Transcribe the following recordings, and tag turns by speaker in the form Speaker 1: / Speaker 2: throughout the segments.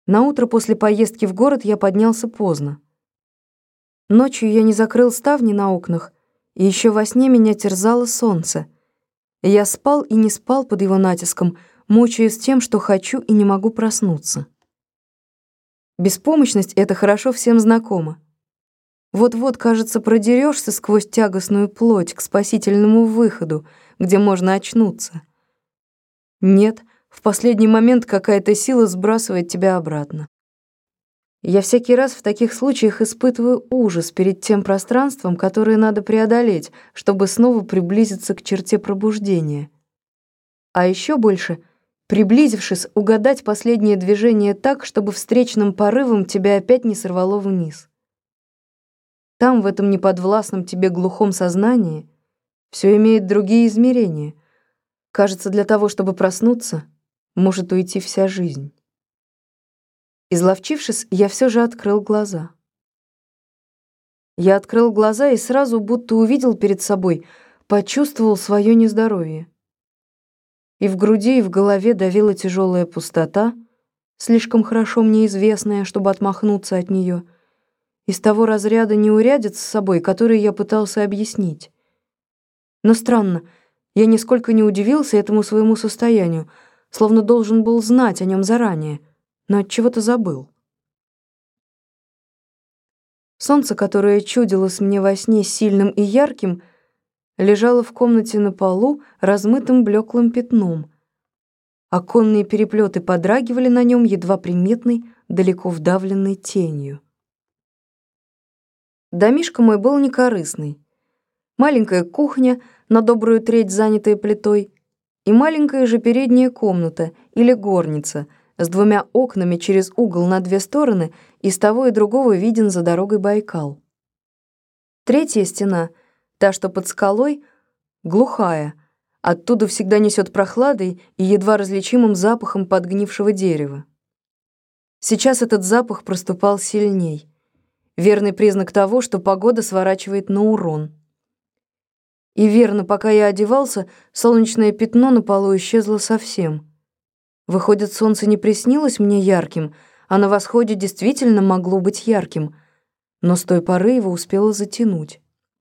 Speaker 1: Наутро после поездки в город я поднялся поздно. Ночью я не закрыл ставни на окнах, и еще во сне меня терзало солнце. Я спал и не спал под его натиском, мучаясь тем, что хочу и не могу проснуться. Беспомощность эта хорошо всем знакома. Вот-вот, кажется, продерешься сквозь тягостную плоть к спасительному выходу, где можно очнуться. Нет, в последний момент какая-то сила сбрасывает тебя обратно. Я всякий раз в таких случаях испытываю ужас перед тем пространством, которое надо преодолеть, чтобы снова приблизиться к черте пробуждения. А еще больше, приблизившись, угадать последнее движение так, чтобы встречным порывом тебя опять не сорвало вниз. Там, в этом неподвластном тебе глухом сознании, все имеет другие измерения. Кажется, для того, чтобы проснуться, может уйти вся жизнь. Изловчившись, я все же открыл глаза. Я открыл глаза и сразу будто увидел перед собой, почувствовал свое нездоровье. И в груди, и в голове давила тяжелая пустота, слишком хорошо мне известная, чтобы отмахнуться от нее, из того разряда неурядиц с собой, который я пытался объяснить. Но странно, я нисколько не удивился этому своему состоянию, словно должен был знать о нем заранее, но от чего-то забыл. Солнце, которое чудилось мне во сне сильным и ярким, лежало в комнате на полу размытым блеклым пятном. Оконные переплеты подрагивали на нем едва приметной, далеко вдавленной тенью. Домишко мой был некорыстный. Маленькая кухня, на добрую треть занятая плитой, и маленькая же передняя комната или горница с двумя окнами через угол на две стороны, и с того и другого виден за дорогой Байкал. Третья стена, та, что под скалой, глухая, оттуда всегда несет прохладой и едва различимым запахом подгнившего дерева. Сейчас этот запах проступал сильней. Верный признак того, что погода сворачивает на урон. И верно, пока я одевался, солнечное пятно на полу исчезло совсем. Выходит, солнце не приснилось мне ярким, а на восходе действительно могло быть ярким, но с той поры его успело затянуть.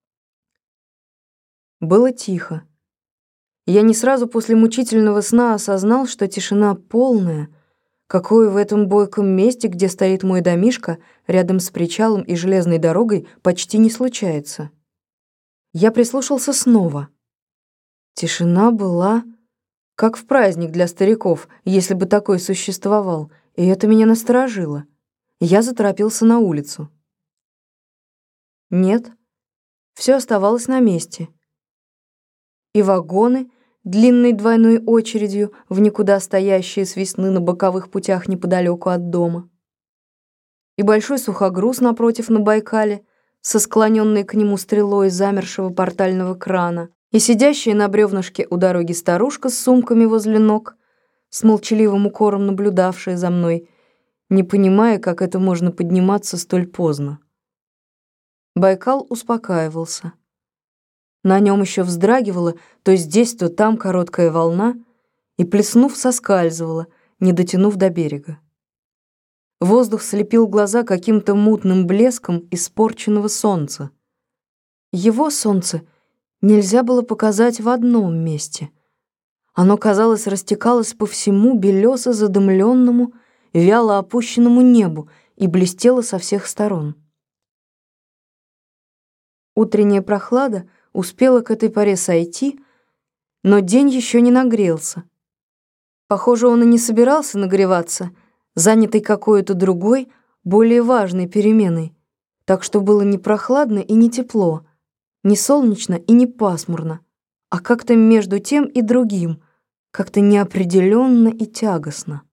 Speaker 1: Было тихо. Я не сразу после мучительного сна осознал, что тишина полная, какой в этом бойком месте, где стоит мой домишко, рядом с причалом и железной дорогой, почти не случается. Я прислушался снова. Тишина была как в праздник для стариков, если бы такой существовал, и это меня насторожило. Я заторопился на улицу. Нет, все оставалось на месте. И вагоны, длинной двойной очередью, в никуда стоящие с весны на боковых путях неподалеку от дома. И большой сухогруз напротив на Байкале, со склоненной к нему стрелой замершего портального крана, и сидящая на бревнышке у дороги старушка с сумками возле ног, с молчаливым укором наблюдавшая за мной, не понимая, как это можно подниматься столь поздно. Байкал успокаивался. На нем еще вздрагивала то здесь, то там короткая волна и, плеснув, соскальзывала, не дотянув до берега. Воздух слепил глаза каким-то мутным блеском испорченного солнца. Его солнце нельзя было показать в одном месте. Оно, казалось, растекалось по всему белесо задымленному, вяло опущенному небу и блестело со всех сторон. Утренняя прохлада успела к этой поре сойти, но день еще не нагрелся. Похоже, он и не собирался нагреваться, занятый какой-то другой, более важной переменой, так что было не прохладно и не тепло, не солнечно и не пасмурно, а как-то между тем и другим, как-то неопределенно и тягостно.